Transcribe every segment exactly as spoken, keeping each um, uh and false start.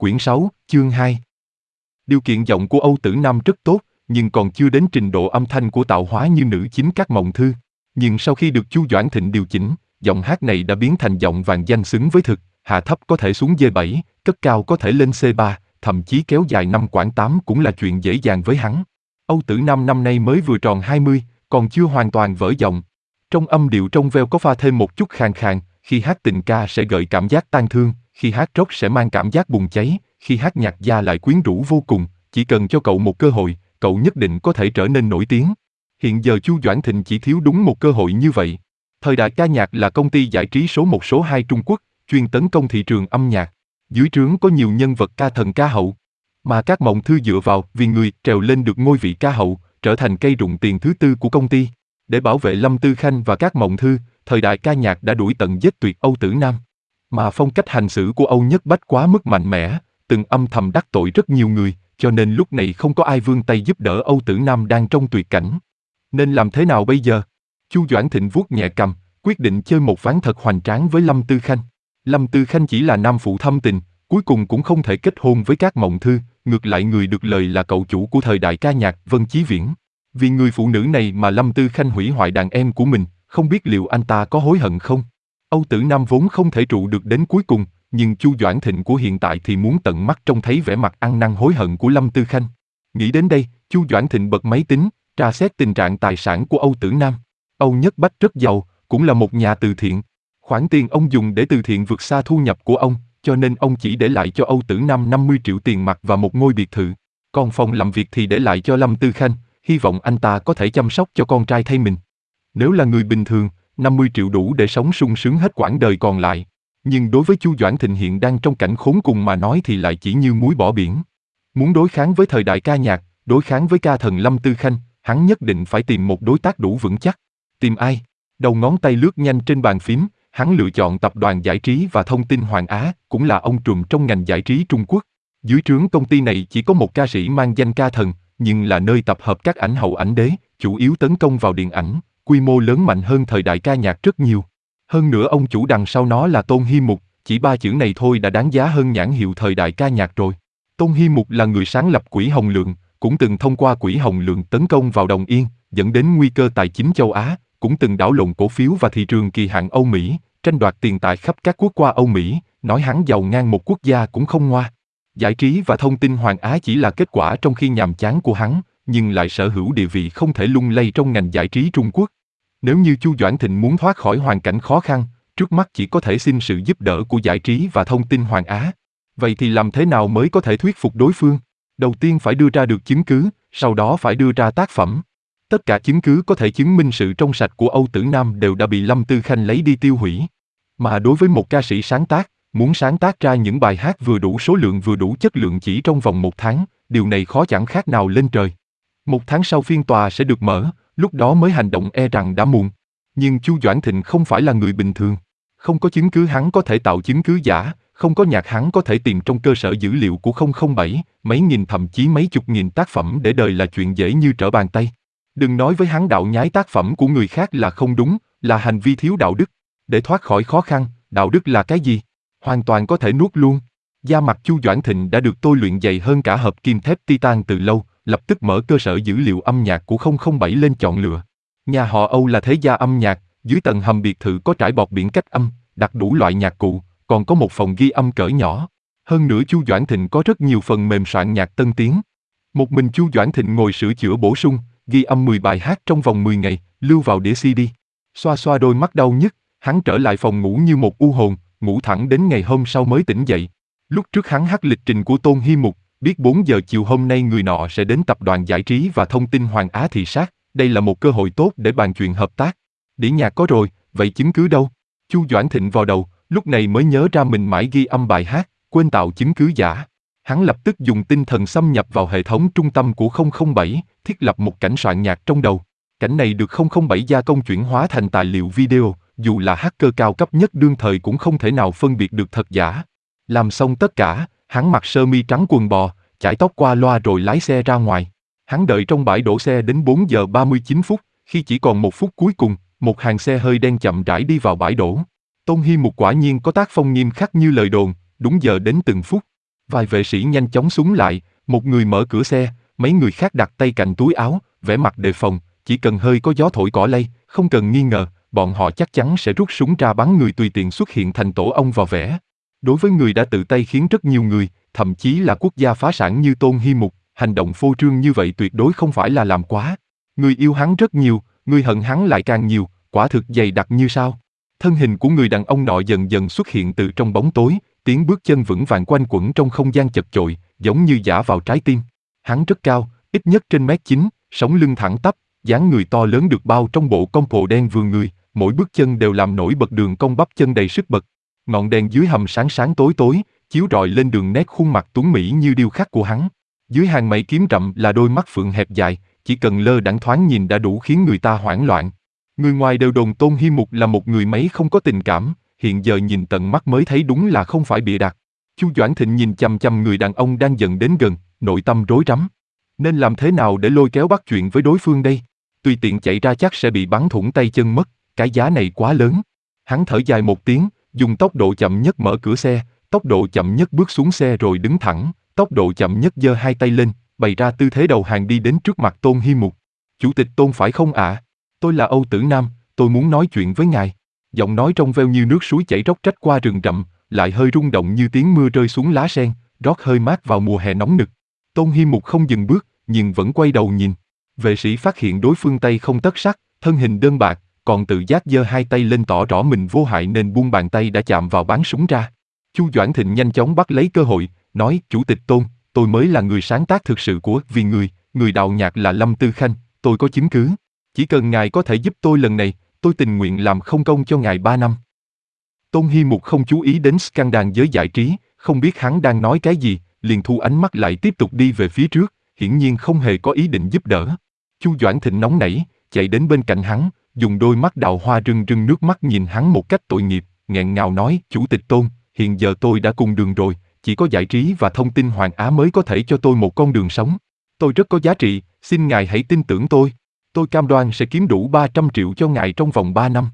Quyển sáu, chương hai. Điều kiện giọng của Âu Tử Nam rất tốt, nhưng còn chưa đến trình độ âm thanh của tạo hóa như nữ chính các Mộng Thư. Nhưng sau khi được Chu Doãn Thịnh điều chỉnh, giọng hát này đã biến thành giọng vàng danh xứng với thực, hạ thấp có thể xuống D bảy, cất cao có thể lên C ba, thậm chí kéo dài năm quãng tám cũng là chuyện dễ dàng với hắn. Âu Tử Nam năm nay mới vừa tròn hai mươi, còn chưa hoàn toàn vỡ giọng. Trong âm điệu trong veo có pha thêm một chút khàn khàn, khi hát tình ca sẽ gợi cảm giác tang thương, khi hát rock sẽ mang cảm giác bùng cháy, khi hát nhạc gia lại quyến rũ vô cùng, chỉ cần cho cậu một cơ hội, cậu nhất định có thể trở nên nổi tiếng. Hiện giờ Chu Doãn Thịnh chỉ thiếu đúng một cơ hội như vậy. Thời Đại Ca Nhạc là công ty giải trí số một số hai Trung Quốc, chuyên tấn công thị trường âm nhạc. Dưới trướng có nhiều nhân vật ca thần ca hậu, mà các Mộng Thư dựa vào vì người trèo lên được ngôi vị ca hậu, trở thành cây rụng tiền thứ tư của công ty. Để bảo vệ Lâm Tư Khanh và các Mộng Thư, Thời Đại Ca Nhạc đã đuổi tận giết tuyệt Âu Tử Nam. Mà phong cách hành xử của Âu Nhất Bách quá mức mạnh mẽ, từng âm thầm đắc tội rất nhiều người, cho nên lúc này không có ai vươn tay giúp đỡ Âu Tử Nam đang trong tuyệt cảnh. Nên làm thế nào bây giờ? Chu Doãn Thịnh vuốt nhẹ cằm, quyết định chơi một ván thật hoành tráng với Lâm Tư Khanh. Lâm Tư Khanh chỉ là nam phụ thâm tình, cuối cùng cũng không thể kết hôn với các Mộng Thư, ngược lại người được lời là cậu chủ của Thời Đại Ca Nhạc, Vân Chí Viễn. Vì người phụ nữ này mà Lâm Tư Khanh hủy hoại đàn em của mình, không biết liệu anh ta có hối hận không? Âu Tử Nam vốn không thể trụ được đến cuối cùng, nhưng Chu Doãn Thịnh của hiện tại thì muốn tận mắt trông thấy vẻ mặt ăn năn hối hận của Lâm Tư Khanh. Nghĩ đến đây, Chu Doãn Thịnh bật máy tính, tra xét tình trạng tài sản của Âu Tử Nam. Âu Nhất Bách rất giàu, cũng là một nhà từ thiện. Khoản tiền ông dùng để từ thiện vượt xa thu nhập của ông, cho nên ông chỉ để lại cho Âu Tử Nam năm mươi triệu tiền mặt và một ngôi biệt thự. Còn phòng làm việc thì để lại cho Lâm Tư Khanh, hy vọng anh ta có thể chăm sóc cho con trai thay mình. Nếu là người bình thường, năm mươi triệu đủ để sống sung sướng hết quãng đời còn lại. Nhưng đối với Chu Doãn Thịnh hiện đang trong cảnh khốn cùng mà nói thì lại chỉ như muối bỏ biển. Muốn đối kháng với Thời Đại Ca Nhạc, đối kháng với ca thần Lâm Tư Khanh, hắn nhất định phải tìm một đối tác đủ vững chắc. Tìm ai? Đầu ngón tay lướt nhanh trên bàn phím, hắn lựa chọn Tập đoàn Giải trí và Thông tin Hoàng Á, cũng là ông trùm trong ngành giải trí Trung Quốc. Dưới trướng công ty này chỉ có một ca sĩ mang danh ca thần, nhưng là nơi tập hợp các ảnh hậu ảnh đế, chủ yếu tấn công vào điện ảnh, quy mô lớn mạnh hơn Thời Đại Ca Nhạc rất nhiều. Hơn nữa ông chủ đằng sau nó là Tôn Hi Mục, chỉ ba chữ này thôi đã đáng giá hơn nhãn hiệu Thời Đại Ca Nhạc rồi. Tôn Hi Mục là người sáng lập Quỹ Hồng Lượng, cũng từng thông qua Quỹ Hồng Lượng tấn công vào đồng yên, dẫn đến nguy cơ tài chính châu Á, cũng từng đảo lộn cổ phiếu và thị trường kỳ hạn Âu Mỹ, tranh đoạt tiền tài khắp các quốc qua Âu Mỹ, nói hắn giàu ngang một quốc gia cũng không ngoa. Giải trí và Thông tin Hoàng Á chỉ là kết quả trong khi nhàm chán của hắn, nhưng lại sở hữu địa vị không thể lung lay trong ngành giải trí Trung Quốc. Nếu như Chu Doãn Thịnh muốn thoát khỏi hoàn cảnh khó khăn, trước mắt chỉ có thể xin sự giúp đỡ của Giải trí và Thông tin Hoàng Á. Vậy thì làm thế nào mới có thể thuyết phục đối phương? Đầu tiên phải đưa ra được chứng cứ, sau đó phải đưa ra tác phẩm. Tất cả chứng cứ có thể chứng minh sự trong sạch của Âu Tử Nam đều đã bị Lâm Tư Khanh lấy đi tiêu hủy. Mà đối với một ca sĩ sáng tác, muốn sáng tác ra những bài hát vừa đủ số lượng vừa đủ chất lượng chỉ trong vòng một tháng, điều này khó chẳng khác nào lên trời. Một tháng sau phiên tòa sẽ được mở, lúc đó mới hành động e rằng đã muộn. Nhưng Chu Doãn Thịnh không phải là người bình thường. Không có chứng cứ hắn có thể tạo chứng cứ giả, không có nhạc hắn có thể tìm trong cơ sở dữ liệu của không không bảy, mấy nghìn thậm chí mấy chục nghìn tác phẩm để đời là chuyện dễ như trở bàn tay. Đừng nói với hắn đạo nhái tác phẩm của người khác là không đúng, là hành vi thiếu đạo đức. Để thoát khỏi khó khăn, đạo đức là cái gì? Hoàn toàn có thể nuốt luôn. Da mặt Chu Doãn Thịnh đã được tôi luyện dày hơn cả hợp kim thép Titan từ lâu, lập tức mở cơ sở dữ liệu âm nhạc của không không bảy lên chọn lựa. Nhà họ Âu là thế gia âm nhạc, dưới tầng hầm biệt thự có trải bọt biển cách âm, đặt đủ loại nhạc cụ, còn có một phòng ghi âm cỡ nhỏ. Hơn nữa Chu Doãn Thịnh có rất nhiều phần mềm soạn nhạc tân tiến. Một mình Chu Doãn Thịnh ngồi sửa chữa bổ sung, ghi âm mười bài hát trong vòng mười ngày, lưu vào đĩa xê đê. Xoa xoa đôi mắt đau nhức, hắn trở lại phòng ngủ như một u hồn, ngủ thẳng đến ngày hôm sau mới tỉnh dậy. Lúc trước hắn hắt lịch trình của Tôn Hi Mục, biết bốn giờ chiều hôm nay người nọ sẽ đến Tập đoàn Giải trí và Thông tin Hoàng Á thị sát, đây là một cơ hội tốt để bàn chuyện hợp tác. Đĩa nhạc có rồi, vậy chứng cứ đâu? Chu Doãn Thịnh vào đầu, lúc này mới nhớ ra mình mãi ghi âm bài hát, quên tạo chứng cứ giả. Hắn lập tức dùng tinh thần xâm nhập vào hệ thống trung tâm của không không bảy, thiết lập một cảnh soạn nhạc trong đầu. Cảnh này được không không bảy gia công chuyển hóa thành tài liệu video, dù là hacker cao cấp nhất đương thời cũng không thể nào phân biệt được thật giả. Làm xong tất cả, hắn mặc sơ mi trắng quần bò, chải tóc qua loa rồi lái xe ra ngoài. Hắn đợi trong bãi đổ xe đến bốn giờ ba mươi chín phút, khi chỉ còn một phút cuối cùng, một hàng xe hơi đen chậm rãi đi vào bãi đổ. Tôn Hi Mục quả nhiên có tác phong nghiêm khắc như lời đồn, đúng giờ đến từng phút. Vài vệ sĩ nhanh chóng súng lại, một người mở cửa xe, mấy người khác đặt tay cạnh túi áo, vẻ mặt đề phòng, chỉ cần hơi có gió thổi cỏ lay, không cần nghi ngờ, bọn họ chắc chắn sẽ rút súng ra bắn người tùy tiện xuất hiện thành tổ ong vò vẽ. Đối với người đã tự tay khiến rất nhiều người, thậm chí là quốc gia phá sản như Tôn Hy Mục, hành động phô trương như vậy tuyệt đối không phải là làm quá. Người yêu hắn rất nhiều, người hận hắn lại càng nhiều, quả thực dày đặc như sao. Thân hình của người đàn ông nọ dần dần xuất hiện từ trong bóng tối, tiếng bước chân vững vàng quanh quẩn trong không gian chật chội, giống như giã vào trái tim. Hắn rất cao, ít nhất trên mét chín, sống lưng thẳng tắp, dáng người to lớn được bao trong bộ compo đen vừa người, mỗi bước chân đều làm nổi bật đường cong bắp chân đầy sức bật. Ngọn đèn dưới hầm sáng sáng tối tối, chiếu rọi lên đường nét khuôn mặt tuấn mỹ như điêu khắc của hắn. Dưới hàng mày kiếm rậm là đôi mắt phượng hẹp dài, chỉ cần lơ đãng thoáng nhìn đã đủ khiến người ta hoảng loạn. Người ngoài đều đồn Tôn Hy Mục là một người mấy không có tình cảm, hiện giờ nhìn tận mắt mới thấy đúng là không phải bịa đặt. Chu Doãn Thịnh nhìn chằm chằm người đàn ông đang dần đến gần, nội tâm rối rắm. Nên làm thế nào để lôi kéo bắt chuyện với đối phương đây? Tùy tiện chạy ra chắc sẽ bị bắn thủng tay chân mất, cái giá này quá lớn. Hắn thở dài một tiếng, dùng tốc độ chậm nhất mở cửa xe, tốc độ chậm nhất bước xuống xe rồi đứng thẳng, tốc độ chậm nhất giơ hai tay lên, bày ra tư thế đầu hàng đi đến trước mặt Tôn Hy Mục. Chủ tịch Tôn phải không ạ? À? Tôi là Âu Tử Nam, tôi muốn nói chuyện với ngài. Giọng nói trong veo như nước suối chảy róc rách qua rừng rậm, lại hơi rung động như tiếng mưa rơi xuống lá sen, rót hơi mát vào mùa hè nóng nực. Tôn Hy Mục không dừng bước, nhưng vẫn quay đầu nhìn. Vệ sĩ phát hiện đối phương tay không tất sắt, thân hình đơn bạc, còn tự giác giơ hai tay lên tỏ rõ mình vô hại nên buông bàn tay đã chạm vào báng súng ra. Chu Doãn Thịnh nhanh chóng bắt lấy cơ hội, nói: Chủ tịch Tôn, tôi mới là người sáng tác thực sự của Vì Người, người đạo nhạc là Lâm Tư Khanh, tôi có chứng cứ. Chỉ cần ngài có thể giúp tôi lần này, tôi tình nguyện làm không công cho ngài ba năm. Tôn Hy Mục không chú ý đến scandal giới giải trí, không biết hắn đang nói cái gì, liền thu ánh mắt lại tiếp tục đi về phía trước, hiển nhiên không hề có ý định giúp đỡ. Chu Doãn Thịnh nóng nảy, chạy đến bên cạnh hắn, dùng đôi mắt đào hoa rưng rưng nước mắt nhìn hắn một cách tội nghiệp, nghẹn ngào nói: Chủ tịch Tôn, hiện giờ tôi đã cùng đường rồi, chỉ có giải trí và thông tin Hoàng Á mới có thể cho tôi một con đường sống. Tôi rất có giá trị, xin ngài hãy tin tưởng tôi. Tôi cam đoan sẽ kiếm đủ ba trăm triệu cho ngài trong vòng ba năm.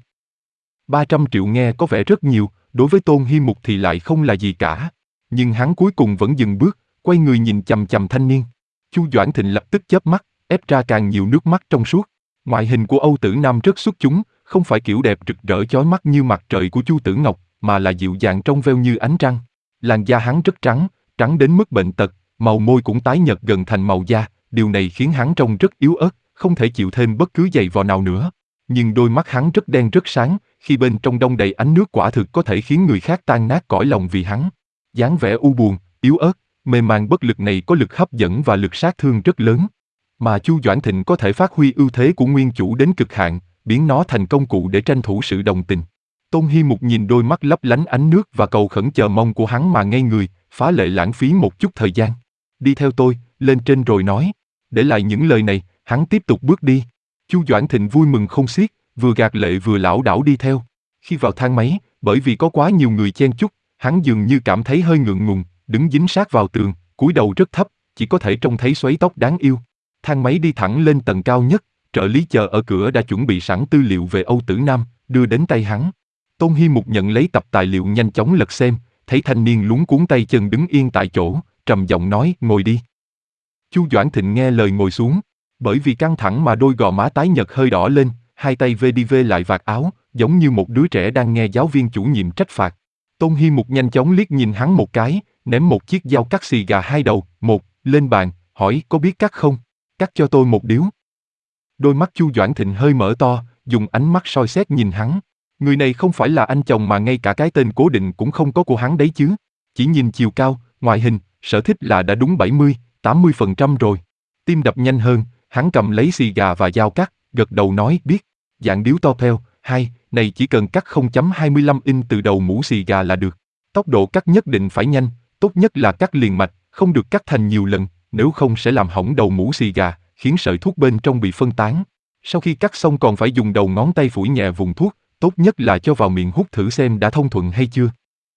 ba trăm triệu nghe có vẻ rất nhiều, đối với Tôn Hy Mục thì lại không là gì cả. Nhưng hắn cuối cùng vẫn dừng bước, quay người nhìn chằm chằm thanh niên. Chu Doãn Thịnh lập tức chớp mắt, ép ra càng nhiều nước mắt trong suốt. Ngoại hình của Âu Tử Nam rất xuất chúng, không phải kiểu đẹp rực rỡ chói mắt như mặt trời của Chu Tử Ngọc, mà là dịu dàng trong veo như ánh trăng. Làn da hắn rất trắng, trắng đến mức bệnh tật, màu môi cũng tái nhợt gần thành màu da, điều này khiến hắn trông rất yếu ớt, không thể chịu thêm bất cứ giày vò nào nữa. Nhưng đôi mắt hắn rất đen rất sáng, khi bên trong đông đầy ánh nước quả thực có thể khiến người khác tan nát cõi lòng vì hắn. Dáng vẻ u buồn, yếu ớt, mê man bất lực này có lực hấp dẫn và lực sát thương rất lớn. Mà Chu Doãn Thịnh có thể phát huy ưu thế của nguyên chủ đến cực hạn, biến nó thành công cụ để tranh thủ sự đồng tình. Tôn Hy Mục nhìn đôi mắt lấp lánh ánh nước và cầu khẩn chờ mong của hắn mà ngây người, phá lệ lãng phí một chút thời gian. Đi theo tôi, lên trên rồi nói. Để lại những lời này, hắn tiếp tục bước đi. Chu Doãn Thịnh vui mừng không xiết, vừa gạt lệ vừa lảo đảo đi theo. Khi vào thang máy, bởi vì có quá nhiều người chen chúc, hắn dường như cảm thấy hơi ngượng ngùng, đứng dính sát vào tường, cúi đầu rất thấp, chỉ có thể trông thấy xoáy tóc đáng yêu. Thang máy đi thẳng lên tầng cao nhất, trợ lý chờ ở cửa đã chuẩn bị sẵn tư liệu về Âu Tử Nam, đưa đến tay hắn. Tôn Hy Mục nhận lấy tập tài liệu nhanh chóng lật xem, thấy thanh niên luống cuống tay chân đứng yên tại chỗ, trầm giọng nói: Ngồi đi. Chu Doãn Thịnh nghe lời ngồi xuống, bởi vì căng thẳng mà đôi gò má tái nhợt hơi đỏ lên, hai tay vê đi vê lại vạt áo, giống như một đứa trẻ đang nghe giáo viên chủ nhiệm trách phạt. Tôn Hy Mục nhanh chóng liếc nhìn hắn một cái, ném một chiếc dao cắt xì gà hai đầu, một, lên bàn, hỏi: Có biết cắt không? Cắt cho tôi một điếu. Đôi mắt Chu Doãn Thịnh hơi mở to, dùng ánh mắt soi xét nhìn hắn. Người này không phải là anh chồng mà ngay cả cái tên cố định cũng không có của hắn đấy chứ. Chỉ nhìn chiều cao, ngoại hình, sở thích là đã đúng bảy mươi, tám mươi phần trăm rồi. Tim đập nhanh hơn, hắn cầm lấy xì gà và dao cắt, gật đầu nói: Biết. Dạng điếu to theo, hai, này chỉ cần cắt không phẩy hai mươi lăm inch từ đầu mũ xì gà là được. Tốc độ cắt nhất định phải nhanh, tốt nhất là cắt liền mạch, không được cắt thành nhiều lần, nếu không sẽ làm hỏng đầu mũ xì gà, khiến sợi thuốc bên trong bị phân tán. Sau khi cắt xong còn phải dùng đầu ngón tay phủi nhẹ vùng thuốc, tốt nhất là cho vào miệng hút thử xem đã thông thuận hay chưa.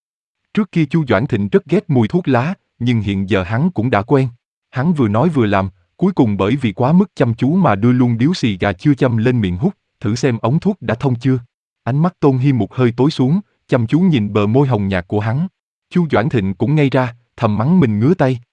Trước kia Chu Doãn Thịnh rất ghét mùi thuốc lá, nhưng hiện giờ hắn cũng đã quen. Hắn vừa nói vừa làm, cuối cùng bởi vì quá mức chăm chú mà đưa luôn điếu xì gà chưa châm lên miệng hút, thử xem ống thuốc đã thông chưa. Ánh mắt Tôn Hy Mục hơi tối xuống, chăm chú nhìn bờ môi hồng nhạt của hắn. Chu Doãn Thịnh cũng ngây ra, thầm mắng mình ngứa tay.